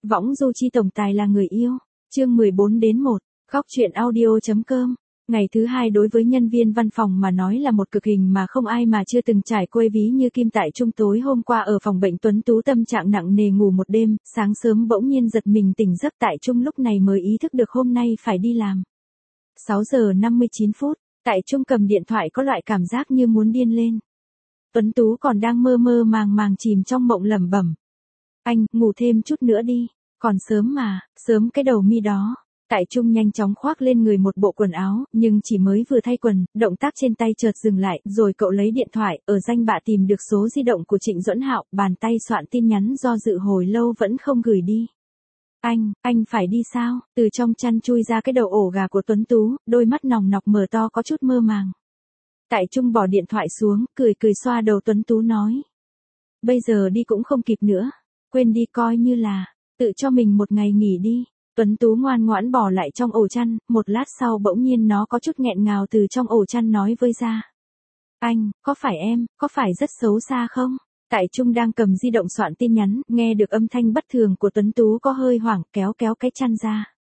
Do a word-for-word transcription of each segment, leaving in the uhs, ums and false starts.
Võng du chi tổng tài là người yêu. Chương mười bốn đến một. Góc truyện audio.com. Ngày thứ hai đối với nhân viên văn phòng mà nói là một cực hình mà không ai mà chưa từng trải qua ví như Kim Tại Trung. Tối hôm qua ở phòng bệnh Tuấn Tú tâm trạng nặng nề ngủ một đêm, sáng sớm bỗng nhiên giật mình tỉnh giấc. Tại Trung lúc này mới ý thức được hôm nay phải đi làm. sáu giờ năm mươi chín phút, Tại Trung cầm điện thoại có loại cảm giác như muốn điên lên. Tuấn Tú còn đang mơ mơ màng màng chìm trong mộng lẩm bẩm. Anh, ngủ thêm chút nữa đi, còn sớm mà, sớm cái đầu mi đó. Tại Trung nhanh chóng khoác lên người một bộ quần áo, nhưng chỉ mới vừa thay quần, động tác trên tay chợt dừng lại, rồi cậu lấy điện thoại, ở danh bạ tìm được số di động của Trịnh Duẫn Hạo, bàn tay soạn tin nhắn do dự hồi lâu vẫn không gửi đi. Anh, anh phải đi sao? Từ trong chăn chui ra cái đầu ổ gà của Tuấn Tú, đôi mắt nòng nọc mở to có chút mơ màng. Tại Trung bỏ điện thoại xuống, cười cười xoa đầu Tuấn Tú nói. Bây giờ đi cũng không kịp nữa, quên đi coi như là, tự cho mình một ngày nghỉ đi. Tuấn Tú ngoan ngoãn bỏ lại trong ổ chăn, một lát sau bỗng nhiên nó có chút nghẹn ngào từ trong ổ chăn nói với ra. Anh, có phải em, có phải rất xấu xa không? Tại Trung đang cầm di động soạn tin nhắn, nghe được âm thanh bất thường của Tuấn Tú có hơi hoảng, kéo kéo cái chăn ra.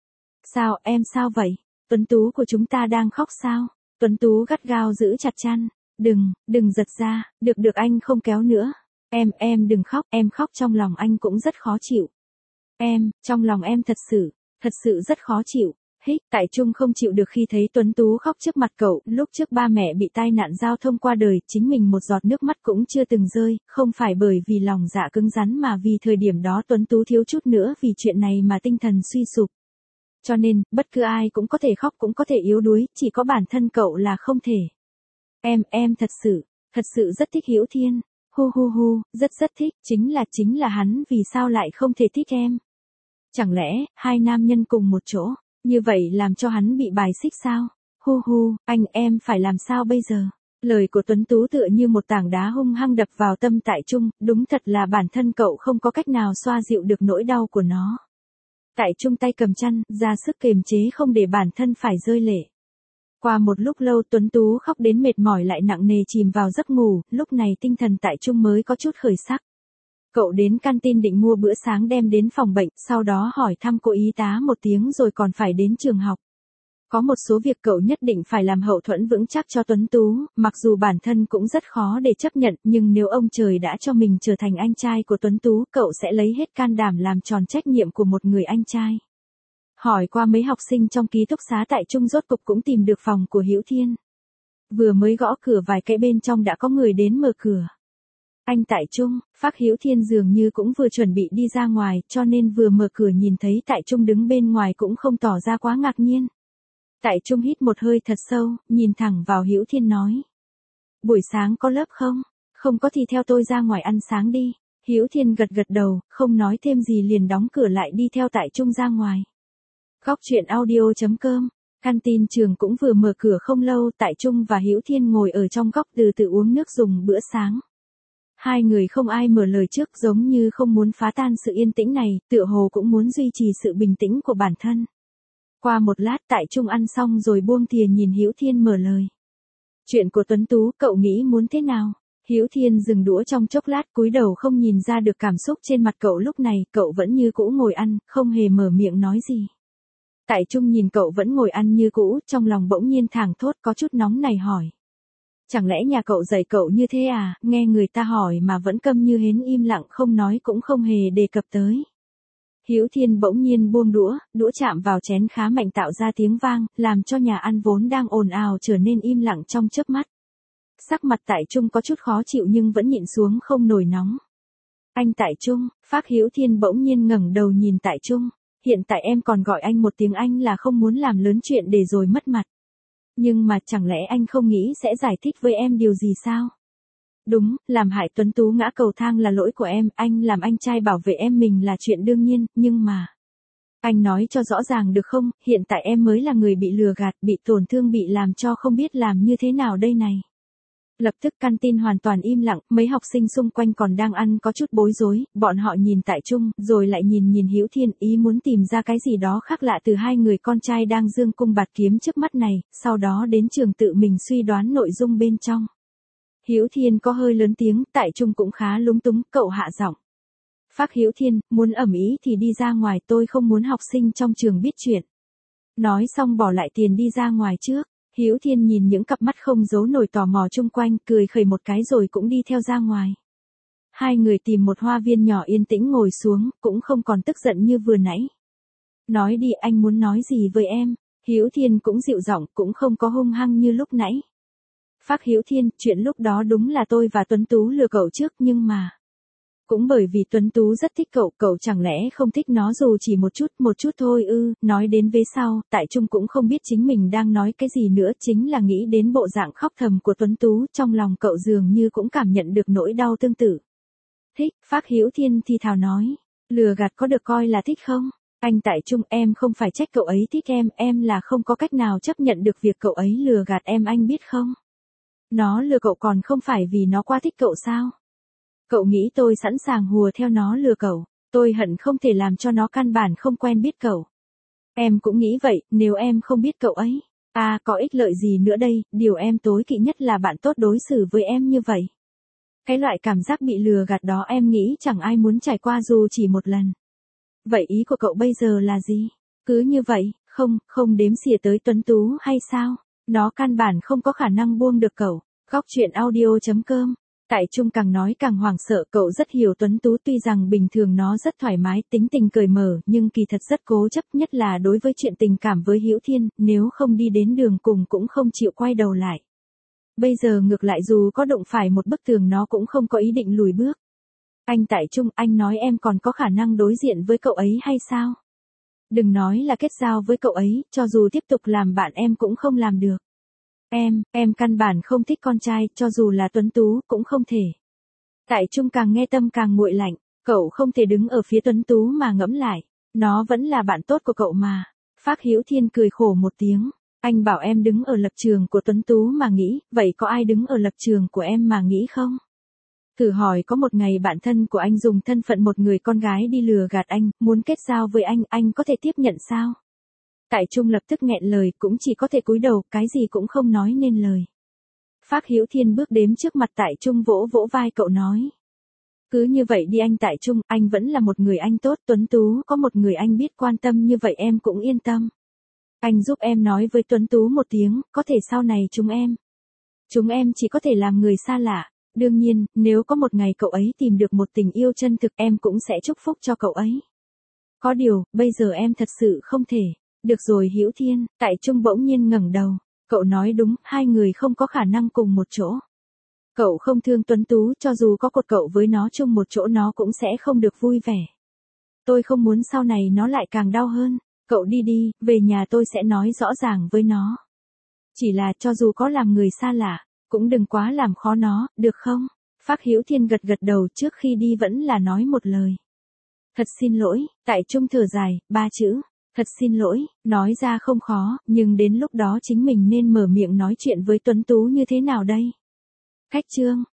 Sao, em sao vậy? Tuấn Tú của chúng ta đang khóc sao? Tuấn Tú gắt gao giữ chặt chăn. Đừng, đừng giật ra, được được anh không kéo nữa. Em, em đừng khóc, em khóc trong lòng anh cũng rất khó chịu. Em, trong lòng em thật sự, thật sự rất khó chịu. Hích, Tại Trung không chịu được khi thấy Tuấn Tú khóc trước mặt cậu, lúc trước ba mẹ bị tai nạn giao thông qua đời, chính mình một giọt nước mắt cũng chưa từng rơi, không phải bởi vì lòng dạ cứng rắn mà vì thời điểm đó Tuấn Tú thiếu chút nữa vì chuyện này mà tinh thần suy sụp. Cho nên, bất cứ ai cũng có thể khóc cũng có thể yếu đuối, chỉ có bản thân cậu là không thể. Em, em thật sự, thật sự rất thích Hữu Thiên. Hu hu hu, rất rất thích, chính là chính là hắn vì sao lại không thể thích em? Chẳng lẽ, hai nam nhân cùng một chỗ, như vậy làm cho hắn bị bài xích sao? Hu hu, anh em phải làm sao bây giờ? Lời của Tuấn Tú tựa như một tảng đá hung hăng đập vào tâm Tại Trung, đúng thật là bản thân cậu không có cách nào xoa dịu được nỗi đau của nó. Tại Trung tay cầm chăn, ra sức kiềm chế không để bản thân phải rơi lệ. Qua một lúc lâu Tuấn Tú khóc đến mệt mỏi lại nặng nề chìm vào giấc ngủ, lúc này tinh thần Tại Trung mới có chút khởi sắc. Cậu đến canteen định mua bữa sáng đem đến phòng bệnh, sau đó hỏi thăm cô y tá một tiếng rồi còn phải đến trường học. Có một số việc cậu nhất định phải làm hậu thuẫn vững chắc cho Tuấn Tú, mặc dù bản thân cũng rất khó để chấp nhận, nhưng nếu ông trời đã cho mình trở thành anh trai của Tuấn Tú, cậu sẽ lấy hết can đảm làm tròn trách nhiệm của một người anh trai. Hỏi qua mấy học sinh trong ký túc xá Tại Trung rốt cục cũng tìm được phòng của Hữu Thiên. Vừa mới gõ cửa vài cái bên trong đã có người đến mở cửa. Anh Tại Trung, Phác Hữu Thiên dường như cũng vừa chuẩn bị đi ra ngoài, cho nên vừa mở cửa nhìn thấy Tại Trung đứng bên ngoài cũng không tỏ ra quá ngạc nhiên. Tại Trung hít một hơi thật sâu, nhìn thẳng vào Hữu Thiên nói. Buổi sáng có lớp không? Không có thì theo tôi ra ngoài ăn sáng đi. Hữu Thiên gật gật đầu, không nói thêm gì liền đóng cửa lại đi theo Tại Trung ra ngoài. Góc truyện audio.com. Canteen trường cũng vừa mở cửa không lâu, Tại Trung và Hữu Thiên ngồi ở trong góc từ từ uống nước dùng bữa sáng. Hai người không ai mở lời trước, giống như không muốn phá tan sự yên tĩnh này, tựa hồ cũng muốn duy trì sự bình tĩnh của bản thân. Qua một lát Tại Trung ăn xong rồi buông thìa nhìn Hữu Thiên mở lời. Chuyện của Tuấn Tú, cậu nghĩ muốn thế nào? Hữu Thiên dừng đũa trong chốc lát cúi đầu không nhìn ra được cảm xúc trên mặt cậu lúc này, cậu vẫn như cũ ngồi ăn, không hề mở miệng nói gì. Tại Trung nhìn cậu vẫn ngồi ăn như cũ, trong lòng bỗng nhiên thảng thốt có chút nóng này hỏi. Chẳng lẽ nhà cậu dạy cậu như thế à, nghe người ta hỏi mà vẫn câm như hến im lặng không nói cũng không hề đề cập tới. Hữu Thiên bỗng nhiên buông đũa, đũa chạm vào chén khá mạnh tạo ra tiếng vang, làm cho nhà ăn vốn đang ồn ào trở nên im lặng trong chớp mắt. Sắc mặt Tại Trung có chút khó chịu nhưng vẫn nhịn xuống không nổi nóng. Anh Tại Trung, Phác Hữu Thiên bỗng nhiên ngẩng đầu nhìn Tại Trung. Hiện tại em còn gọi anh một tiếng anh là không muốn làm lớn chuyện để rồi mất mặt. Nhưng mà chẳng lẽ anh không nghĩ sẽ giải thích với em điều gì sao? Đúng, làm hại Tuấn Tú ngã cầu thang là lỗi của em, anh làm anh trai bảo vệ em mình là chuyện đương nhiên, nhưng mà... Anh nói cho rõ ràng được không, hiện tại em mới là người bị lừa gạt, bị tổn thương bị làm cho không biết làm như thế nào đây này. Lập tức canteen hoàn toàn im lặng, mấy học sinh xung quanh còn đang ăn có chút bối rối, bọn họ nhìn Tại Trung, rồi lại nhìn nhìn Hữu Thiên, ý muốn tìm ra cái gì đó khác lạ từ hai người con trai đang dương cung bạt kiếm trước mắt này, sau đó đến trường tự mình suy đoán nội dung bên trong. Hữu Thiên có hơi lớn tiếng, Tại Trung cũng khá lúng túng, cậu hạ giọng. Phác Hữu Thiên, muốn ầm ĩ thì đi ra ngoài, tôi không muốn học sinh trong trường biết chuyện. Nói xong bỏ lại tiền đi ra ngoài trước. Hữu Thiên nhìn những cặp mắt không giấu nổi tò mò chung quanh, cười khẩy một cái rồi cũng đi theo ra ngoài. Hai người tìm một hoa viên nhỏ yên tĩnh ngồi xuống, cũng không còn tức giận như vừa nãy. Nói đi, anh muốn nói gì với em? Hữu Thiên cũng dịu giọng, cũng không có hung hăng như lúc nãy. Phác Hữu Thiên, chuyện lúc đó đúng là tôi và Tuấn Tú lừa cậu trước, nhưng mà... Cũng bởi vì Tuấn Tú rất thích cậu, cậu chẳng lẽ không thích nó dù chỉ một chút, một chút thôi ư? Nói đến vế sau, Tại Trung cũng không biết chính mình đang nói cái gì nữa, chính là nghĩ đến bộ dạng khóc thầm của Tuấn Tú, trong lòng cậu dường như cũng cảm nhận được nỗi đau tương tự. Thích, Phác Hữu Thiên thì thào nói, lừa gạt có được coi là thích không? Anh Tại Trung, em không phải trách cậu ấy thích em, em là không có cách nào chấp nhận được việc cậu ấy lừa gạt em, anh biết không? Nó lừa cậu còn không phải vì nó quá thích cậu sao? Cậu nghĩ tôi sẵn sàng hùa theo nó lừa cậu, tôi hận không thể làm cho nó căn bản không quen biết cậu. Em cũng nghĩ vậy, nếu em không biết cậu ấy, à có ích lợi gì nữa đây, điều em tối kỵ nhất là bạn tốt đối xử với em như vậy. Cái loại cảm giác bị lừa gạt đó em nghĩ chẳng ai muốn trải qua dù chỉ một lần. Vậy ý của cậu bây giờ là gì? Cứ như vậy, không, không đếm xỉa tới Tuấn Tú hay sao? Nó căn bản không có khả năng buông được cậu. Góc truyện audio chấm com. Tại Trung càng nói càng hoảng sợ, cậu rất hiểu Tuấn Tú, tuy rằng bình thường nó rất thoải mái, tính tình cởi mở, nhưng kỳ thật rất cố chấp, nhất là đối với chuyện tình cảm với Hữu Thiên, nếu không đi đến đường cùng cũng không chịu quay đầu lại. Bây giờ ngược lại dù có đụng phải một bức tường nó cũng không có ý định lùi bước. Anh Tại Trung, anh nói em còn có khả năng đối diện với cậu ấy hay sao? Đừng nói là kết giao với cậu ấy, cho dù tiếp tục làm bạn em cũng không làm được. Em, em căn bản không thích con trai, cho dù là Tuấn Tú, cũng không thể. Tại Trung càng nghe tâm càng nguội lạnh, cậu không thể đứng ở phía Tuấn Tú mà ngẫm lại. Nó vẫn là bạn tốt của cậu mà. Phác Hữu Thiên cười khổ một tiếng. Anh bảo em đứng ở lập trường của Tuấn Tú mà nghĩ, vậy có ai đứng ở lập trường của em mà nghĩ không? Thử hỏi có một ngày bạn thân của anh dùng thân phận một người con gái đi lừa gạt anh, muốn kết giao với anh, anh có thể tiếp nhận sao? Tại Trung lập tức nghẹn lời, cũng chỉ có thể cúi đầu, cái gì cũng không nói nên lời. Phác Hữu Thiên bước đến trước mặt Tại Trung vỗ vỗ vai cậu nói. Cứ như vậy đi anh Tại Trung, anh vẫn là một người anh tốt, Tuấn Tú có một người anh biết quan tâm như vậy em cũng yên tâm. Anh giúp em nói với Tuấn Tú một tiếng, có thể sau này chúng em. Chúng em chỉ có thể làm người xa lạ. Đương nhiên, nếu có một ngày cậu ấy tìm được một tình yêu chân thực em cũng sẽ chúc phúc cho cậu ấy. Có điều, bây giờ em thật sự không thể. Được rồi Hữu Thiên, Tại Trung bỗng nhiên ngẩng đầu. Cậu nói đúng, hai người không có khả năng cùng một chỗ. Cậu không thương Tuấn Tú, cho dù có cột cậu với nó chung một chỗ nó cũng sẽ không được vui vẻ. Tôi không muốn sau này nó lại càng đau hơn. Cậu đi đi, về nhà tôi sẽ nói rõ ràng với nó. Chỉ là cho dù có làm người xa lạ, cũng đừng quá làm khó nó, được không? Phác Hữu Thiên gật gật đầu, trước khi đi vẫn là nói một lời. Thật xin lỗi, Tại Trung thở dài, ba chữ. Thật xin lỗi, nói ra không khó, nhưng đến lúc đó chính mình nên mở miệng nói chuyện với Tuấn Tú như thế nào đây? Khách trương,